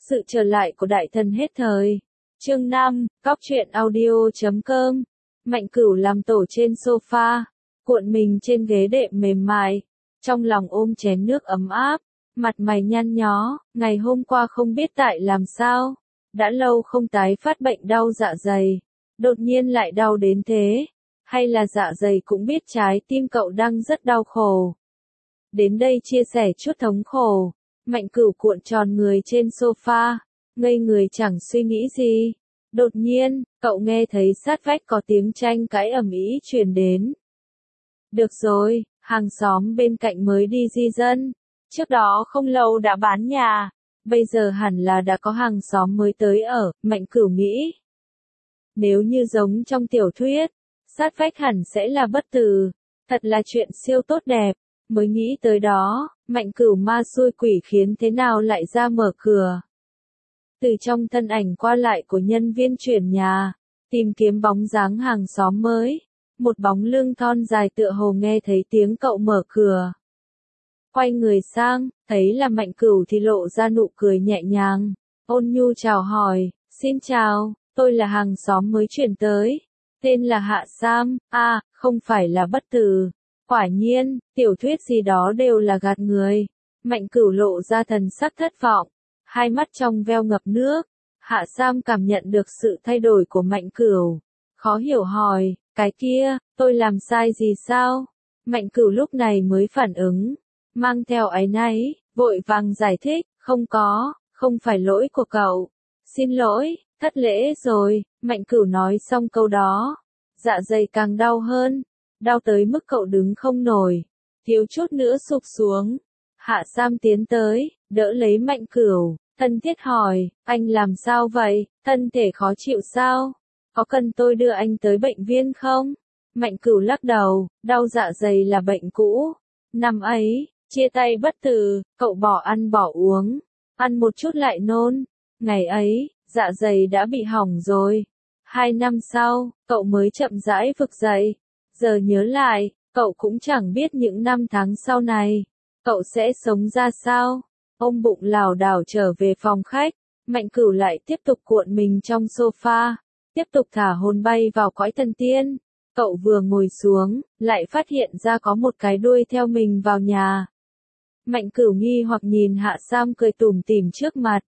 Sự trở lại của đại thần hết thời. Chương 5, Cóc truyện audio.com. Mạnh Cửu làm tổ trên sofa, cuộn mình trên ghế đệm mềm mại, trong lòng ôm chén nước ấm áp, mặt mày nhăn nhó, ngày hôm qua không biết tại làm sao, đã lâu không tái phát bệnh đau dạ dày, đột nhiên lại đau đến thế, hay là dạ dày cũng biết trái tim cậu đang rất đau khổ. Đến đây chia sẻ chút thống khổ. Mạnh Cửu cuộn tròn người trên sofa, ngây người chẳng suy nghĩ gì. Đột nhiên, cậu nghe thấy sát vách có tiếng tranh cãi ầm ĩ truyền đến. Được rồi, hàng xóm bên cạnh mới đi di dân. Trước đó không lâu đã bán nhà, bây giờ hẳn là đã có hàng xóm mới tới ở, Mạnh Cửu nghĩ. Nếu như giống trong tiểu thuyết, sát vách hẳn sẽ là bất tử, thật là chuyện siêu tốt đẹp. Mới nghĩ tới đó, Mạnh Cửu ma xui quỷ khiến thế nào lại ra mở cửa. Từ trong thân ảnh qua lại của nhân viên chuyển nhà, tìm kiếm bóng dáng hàng xóm mới, một bóng lưng thon dài tựa hồ nghe thấy tiếng cậu mở cửa. Quay người sang, thấy là Mạnh Cửu thì lộ ra nụ cười nhẹ nhàng, ôn nhu chào hỏi, xin chào, tôi là hàng xóm mới chuyển tới, tên là Hạ Sam, không phải là bất tử. Quả nhiên, tiểu thuyết gì đó đều là gạt người. Mạnh Cửu lộ ra thần sắc thất vọng, hai mắt trong veo ngập nước. Hạ Sam cảm nhận được sự thay đổi của Mạnh Cửu, khó hiểu hỏi, cái kia, tôi làm sai gì sao? Mạnh Cửu lúc này mới phản ứng, mang theo áy náy, vội vàng giải thích, không phải lỗi của cậu. Xin lỗi, thất lễ rồi. Mạnh Cửu nói xong câu đó, dạ dày càng đau hơn. Đau tới mức cậu đứng không nổi, thiếu chút nữa sụp xuống. Hạ Sam tiến tới, đỡ lấy Mạnh Cửu, thân thiết hỏi, anh làm sao vậy, thân thể khó chịu sao? Có cần tôi đưa anh tới bệnh viện không? Mạnh Cửu lắc đầu, đau dạ dày là bệnh cũ. Năm ấy, chia tay bất tử, cậu bỏ ăn bỏ uống, ăn một chút lại nôn. Ngày ấy, dạ dày đã bị hỏng rồi. 2 năm sau, cậu mới chậm rãi vực dậy. Giờ nhớ lại, cậu cũng chẳng biết những năm tháng sau này, cậu sẽ sống ra sao. Ôm bụng lảo đảo trở về phòng khách, Mạnh Cửu lại tiếp tục cuộn mình trong sofa, tiếp tục thả hồn bay vào cõi thần tiên. Cậu vừa ngồi xuống, lại phát hiện ra có một cái đuôi theo mình vào nhà. Mạnh Cửu nghi hoặc nhìn Hạ Sam cười tủm tỉm trước mặt.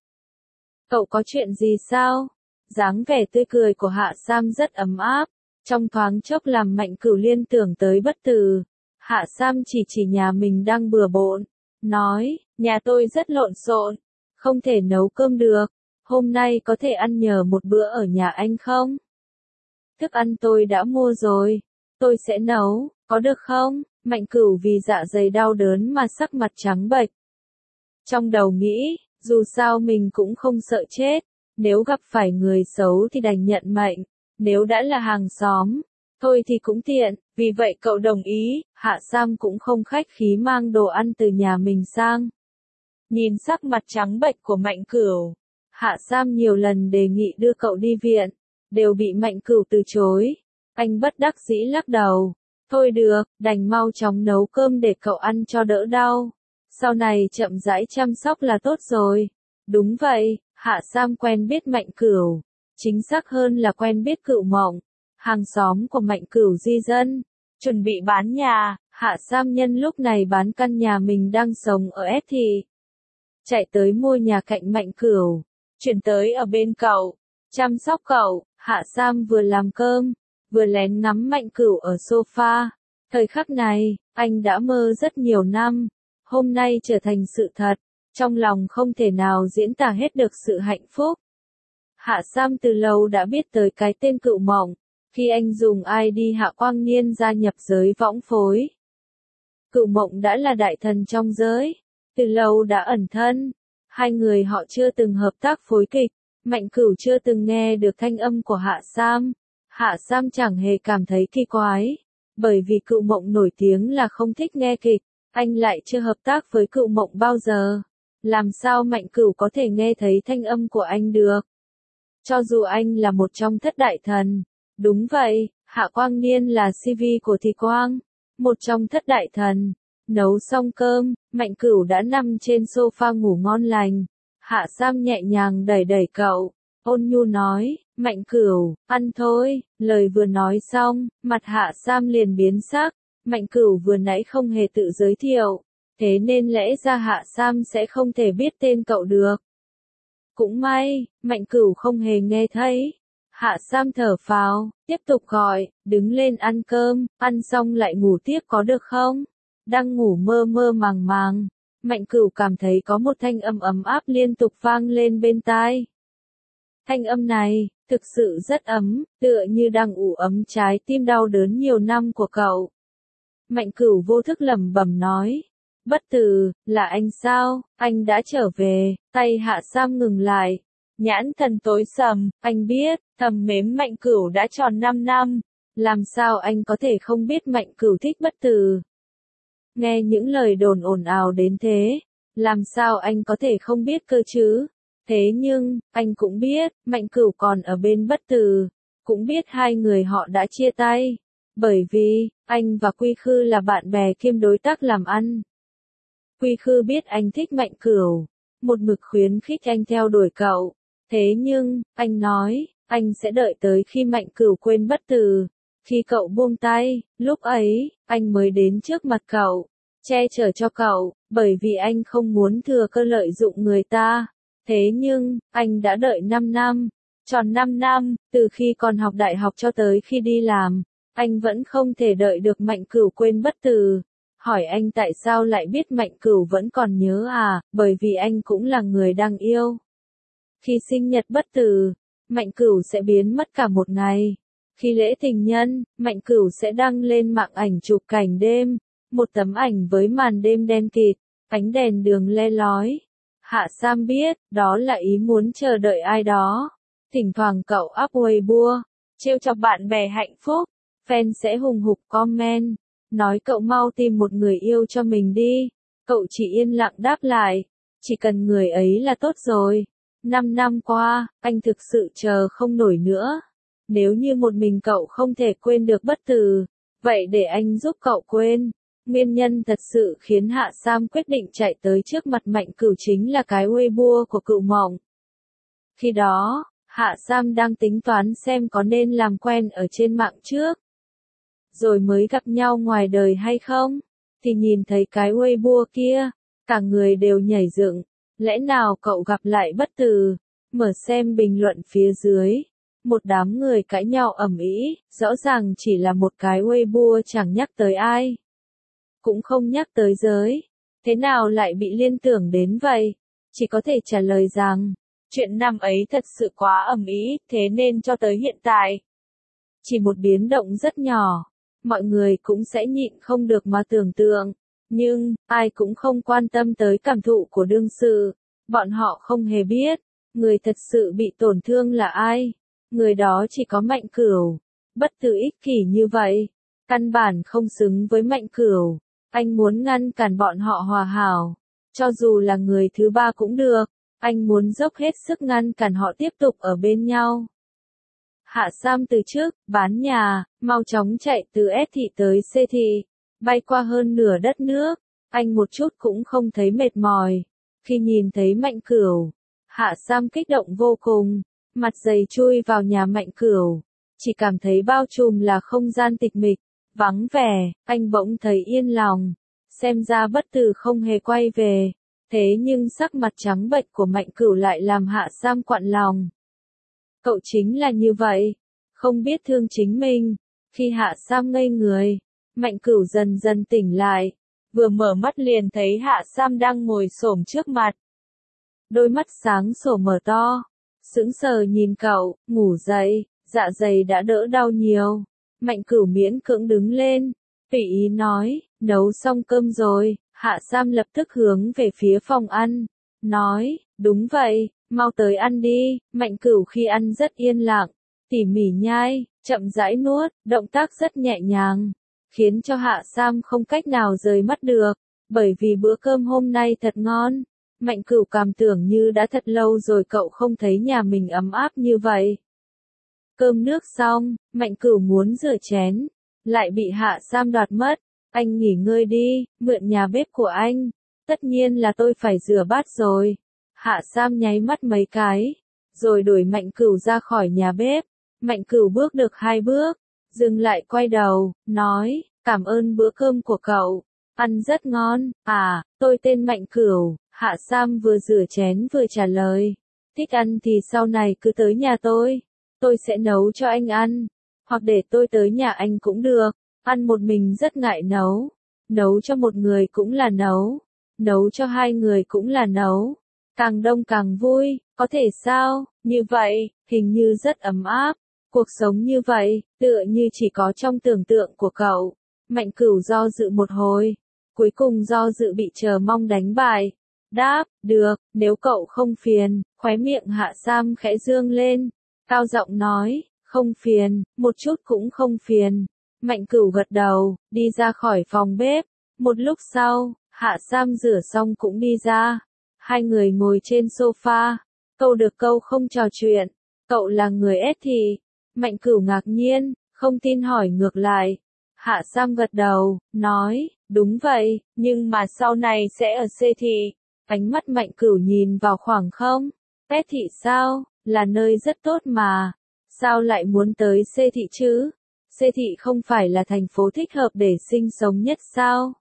Cậu có chuyện gì sao? Dáng vẻ tươi cười của Hạ Sam rất ấm áp. Trong thoáng chốc làm Mạnh Cửu liên tưởng tới bất tử. Hạ Sam chỉ nhà mình đang bừa bộn, nói, nhà tôi rất lộn xộn, không thể nấu cơm được, hôm nay có thể ăn nhờ một bữa ở nhà anh không? Thức ăn tôi đã mua rồi, tôi sẽ nấu, có được không? Mạnh Cửu vì dạ dày đau đớn mà sắc mặt trắng bệch. Trong đầu nghĩ, dù sao mình cũng không sợ chết, nếu gặp phải người xấu thì đành nhận mệnh. Nếu đã là hàng xóm, thôi thì cũng tiện, vì vậy cậu đồng ý. Hạ Sam cũng không khách khí mang đồ ăn từ nhà mình sang. Nhìn sắc mặt trắng bệch của Mạnh Cửu, Hạ Sam nhiều lần đề nghị đưa cậu đi viện, đều bị Mạnh Cửu từ chối. Anh bất đắc dĩ lắc đầu, thôi được, đành mau chóng nấu cơm để cậu ăn cho đỡ đau. Sau này chậm rãi chăm sóc là tốt rồi. Đúng vậy, Hạ Sam quen biết Mạnh Cửu. Chính xác hơn là quen biết Cửu Mộng, hàng xóm của Mạnh Cửu di dân, chuẩn bị bán nhà. Hạ Sam nhân lúc này bán căn nhà mình đang sống ở S thị, chạy tới mua nhà cạnh Mạnh Cửu, chuyển tới ở bên cậu, chăm sóc cậu. Hạ Sam vừa làm cơm, vừa lén ngắm Mạnh Cửu ở sofa. Thời khắc này, anh đã mơ rất nhiều năm, hôm nay trở thành sự thật, trong lòng không thể nào diễn tả hết được sự hạnh phúc. Hạ Sam từ lâu đã biết tới cái tên Cửu Mộng, khi anh dùng ID Hạ Quang Niên gia nhập giới võng phối. Cửu Mộng đã là đại thần trong giới, từ lâu đã ẩn thân. Hai người họ chưa từng hợp tác phối kịch, Mạnh Cửu chưa từng nghe được thanh âm của Hạ Sam. Hạ Sam chẳng hề cảm thấy kỳ quái, bởi vì Cửu Mộng nổi tiếng là không thích nghe kịch, anh lại chưa hợp tác với Cửu Mộng bao giờ. Làm sao Mạnh Cửu có thể nghe thấy thanh âm của anh được? Cho dù anh là một trong thất đại thần. Đúng vậy, Hạ Quang Niên là CV của Thì Quang, một trong thất đại thần. Nấu xong cơm, Mạnh Cửu đã nằm trên sofa ngủ ngon lành. Hạ Sam nhẹ nhàng đẩy đẩy cậu, ôn nhu nói, Mạnh Cửu, ăn thôi, lời vừa nói xong, mặt Hạ Sam liền biến sắc, Mạnh Cửu vừa nãy không hề tự giới thiệu, thế nên lẽ ra Hạ Sam sẽ không thể biết tên cậu được. Cũng may, Mạnh Cửu không hề nghe thấy. Hạ Sam thở phào, tiếp tục gọi, đứng lên ăn cơm, ăn xong lại ngủ tiếp có được không? Đang ngủ mơ mơ màng màng, Mạnh Cửu cảm thấy có một thanh âm ấm áp liên tục vang lên bên tai. Thanh âm này, thực sự rất ấm, tựa như đang ủ ấm trái tim đau đớn nhiều năm của cậu. Mạnh Cửu vô thức lẩm bẩm nói. Bất Tử, là anh sao, anh đã trở về, tay Hạ Sam ngừng lại. Nhãn thần tối sầm, anh biết, thầm mến Mạnh Cửu đã tròn 5 năm. Làm sao anh có thể không biết Mạnh Cửu thích Bất Tử? Nghe những lời đồn ồn ào đến thế, làm sao anh có thể không biết cơ chứ? Thế nhưng, anh cũng biết, Mạnh Cửu còn ở bên Bất Tử, cũng biết hai người họ đã chia tay. Bởi vì, anh và Quy Khư là bạn bè kiêm đối tác làm ăn. Quy Khư biết anh thích Mạnh Cửu, một mực khuyến khích anh theo đuổi cậu. Thế nhưng, anh nói, anh sẽ đợi tới khi Mạnh Cửu quên Bất Tử. Khi cậu buông tay, lúc ấy, anh mới đến trước mặt cậu, che chở cho cậu, bởi vì anh không muốn thừa cơ lợi dụng người ta. Thế nhưng, anh đã đợi 5 năm, tròn 5 năm, từ khi còn học đại học cho tới khi đi làm, anh vẫn không thể đợi được Mạnh Cửu quên Bất Tử. Hỏi anh tại sao lại biết Mạnh Cửu vẫn còn nhớ à, bởi vì anh cũng là người đang yêu. Khi sinh nhật Bất Tử, Mạnh Cửu sẽ biến mất cả một ngày. Khi lễ tình nhân, Mạnh Cửu sẽ đăng lên mạng ảnh chụp cảnh đêm, một tấm ảnh với màn đêm đen kịt, ánh đèn đường le lói. Hạ Sam biết, đó là ý muốn chờ đợi ai đó. Thỉnh thoảng cậu up Weibo, trêu chọc bạn bè hạnh phúc, fan sẽ hùng hục comment, nói cậu mau tìm một người yêu cho mình đi. Cậu chỉ yên lặng đáp lại, chỉ cần người ấy là tốt rồi. 5 năm qua, anh thực sự chờ không nổi nữa. Nếu như một mình cậu không thể quên được Bất Tử, vậy để anh giúp cậu quên. Nguyên nhân thật sự khiến Hạ Sam quyết định chạy tới trước mặt Mạnh Cửu chính là cái Weibo của Cửu Mộng. Khi đó, Hạ Sam đang tính toán xem có nên làm quen ở trên mạng trước, rồi mới gặp nhau ngoài đời hay không, thì nhìn thấy cái Weibo kia, cả người đều nhảy dựng. Lẽ nào cậu gặp lại Bất Tử? Mở xem bình luận phía dưới. Một đám người cãi nhau ầm ĩ, rõ ràng chỉ là một cái Weibo chẳng nhắc tới ai. Cũng không nhắc tới giới. Thế nào lại bị liên tưởng đến vậy? Chỉ có thể trả lời rằng, chuyện năm ấy thật sự quá ầm ĩ, thế nên cho tới hiện tại. Chỉ một biến động rất nhỏ, mọi người cũng sẽ nhịn không được mà tưởng tượng. Nhưng, ai cũng không quan tâm tới cảm thụ của đương sự. Bọn họ không hề biết, người thật sự bị tổn thương là ai. Người đó chỉ có Mạnh Cửu. Bất Tử ích kỷ như vậy, căn bản không xứng với Mạnh Cửu. Anh muốn ngăn cản bọn họ hòa hảo. Cho dù là người thứ ba cũng được, anh muốn dốc hết sức ngăn cản họ tiếp tục ở bên nhau. Hạ Sam từ trước, bán nhà, mau chóng chạy từ S thị tới C thị, bay qua hơn nửa đất nước, anh một chút cũng không thấy mệt mỏi. Khi nhìn thấy Mạnh Cửu, Hạ Sam kích động vô cùng, mặt dày chui vào nhà Mạnh Cửu, chỉ cảm thấy bao trùm là không gian tịch mịch, vắng vẻ, anh bỗng thấy yên lòng, xem ra Bất Tử không hề quay về. Thế nhưng sắc mặt trắng bệch của Mạnh Cửu lại làm Hạ Sam quặn lòng. Cậu chính là như vậy, không biết thương chính mình. Khi Hạ Sam ngây người, Mạnh Cửu dần dần tỉnh lại, vừa mở mắt liền thấy Hạ Sam đang ngồi xổm trước mặt. Đôi mắt sáng sổ mở to, sững sờ nhìn cậu, ngủ dậy, dạ dày đã đỡ đau nhiều. Mạnh Cửu miễn cưỡng đứng lên, tùy ý nói, nấu xong cơm rồi. Hạ Sam lập tức hướng về phía phòng ăn, nói, đúng vậy, mau tới ăn đi. Mạnh Cửu khi ăn rất yên lặng, tỉ mỉ nhai, chậm rãi nuốt, động tác rất nhẹ nhàng, khiến cho Hạ Sam không cách nào rời mắt được, bởi vì bữa cơm hôm nay thật ngon. Mạnh Cửu cảm tưởng như đã thật lâu rồi cậu không thấy nhà mình ấm áp như vậy. Cơm nước xong, Mạnh Cửu muốn rửa chén, lại bị Hạ Sam đoạt mất. Anh nghỉ ngơi đi, mượn nhà bếp của anh. Tất nhiên là tôi phải rửa bát rồi. Hạ Sam nháy mắt mấy cái, rồi đuổi Mạnh Cửu ra khỏi nhà bếp. Mạnh Cửu bước được 2 bước, dừng lại quay đầu, nói, cảm ơn bữa cơm của cậu, ăn rất ngon. À, tôi tên Mạnh Cửu. Hạ Sam vừa rửa chén vừa trả lời, thích ăn thì sau này cứ tới nhà tôi sẽ nấu cho anh ăn, hoặc để tôi tới nhà anh cũng được, ăn một mình rất ngại nấu, nấu cho một người cũng là nấu cho 2 người cũng là nấu, càng đông càng vui, có thể sao, như vậy, hình như rất ấm áp, cuộc sống như vậy, tựa như chỉ có trong tưởng tượng của cậu. Mạnh Cửu do dự một hồi, cuối cùng do dự bị chờ mong đánh bại. Đáp, được, nếu cậu không phiền. Khóe miệng Hạ Sam khẽ dương lên, cao giọng nói, không phiền, một chút cũng không phiền. Mạnh Cửu gật đầu, đi ra khỏi phòng bếp. Một lúc sau, Hạ Sam rửa xong cũng đi ra. 2 người ngồi trên sofa, câu được câu không trò chuyện. Cậu là người S thì? Mạnh Cửu ngạc nhiên, không tin hỏi ngược lại. Hạ Sam gật đầu, nói, đúng vậy, nhưng mà sau này sẽ ở C thị. Ánh mắt Mạnh Cửu nhìn vào khoảng không. S thị sao? Là nơi rất tốt mà. Sao lại muốn tới C thị chứ? C thị không phải là thành phố thích hợp để sinh sống nhất sao?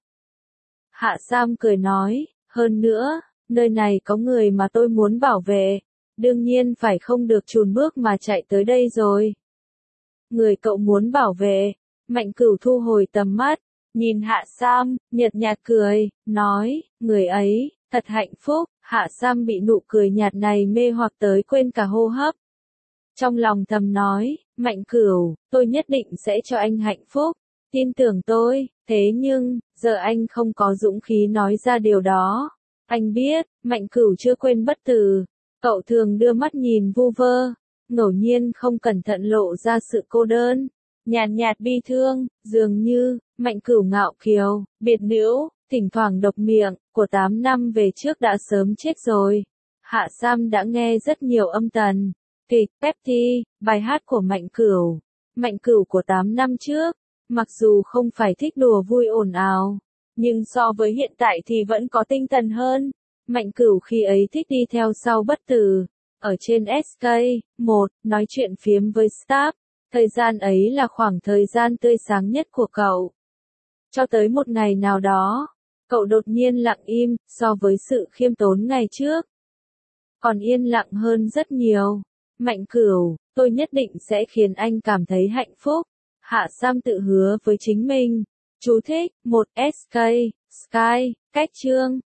Hạ Sam cười nói, hơn nữa, nơi này có người mà tôi muốn bảo vệ. Đương nhiên phải không được chùn bước mà chạy tới đây rồi. Người cậu muốn bảo vệ. Mạnh Cửu thu hồi tầm mắt, nhìn Hạ Sam, nhợt nhạt cười, nói, người ấy, thật hạnh phúc. Hạ Sam bị nụ cười nhạt này mê hoặc tới quên cả hô hấp. Trong lòng thầm nói, Mạnh Cửu, tôi nhất định sẽ cho anh hạnh phúc, tin tưởng tôi, thế nhưng, giờ anh không có dũng khí nói ra điều đó. Anh biết, Mạnh Cửu chưa quên bất tử, cậu thường đưa mắt nhìn vu vơ, ngẫu nhiên không cẩn thận lộ ra sự cô đơn, nhàn nhạt bi thương, dường như, Mạnh Cửu ngạo kiều, biệt nữ, thỉnh thoảng độc miệng, của 8 năm về trước đã sớm chết rồi. Hạ Sam đã nghe rất nhiều âm tần, kịch, Pepsi, bài hát của Mạnh Cửu. Mạnh Cửu của 8 năm trước, mặc dù không phải thích đùa vui ồn ào, nhưng so với hiện tại thì vẫn có tinh thần hơn. Mạnh Cửu khi ấy thích đi theo sau bất tử, ở trên SK1, nói chuyện phiếm với staff. Thời gian ấy là khoảng thời gian tươi sáng nhất của cậu. Cho tới một ngày nào đó, cậu đột nhiên lặng im, so với sự khiêm tốn ngày trước. Còn yên lặng hơn rất nhiều. Mạnh Cửu, tôi nhất định sẽ khiến anh cảm thấy hạnh phúc. Hạ Sam tự hứa với chính mình. Chú thích, 1 SK, Sky, cách chương.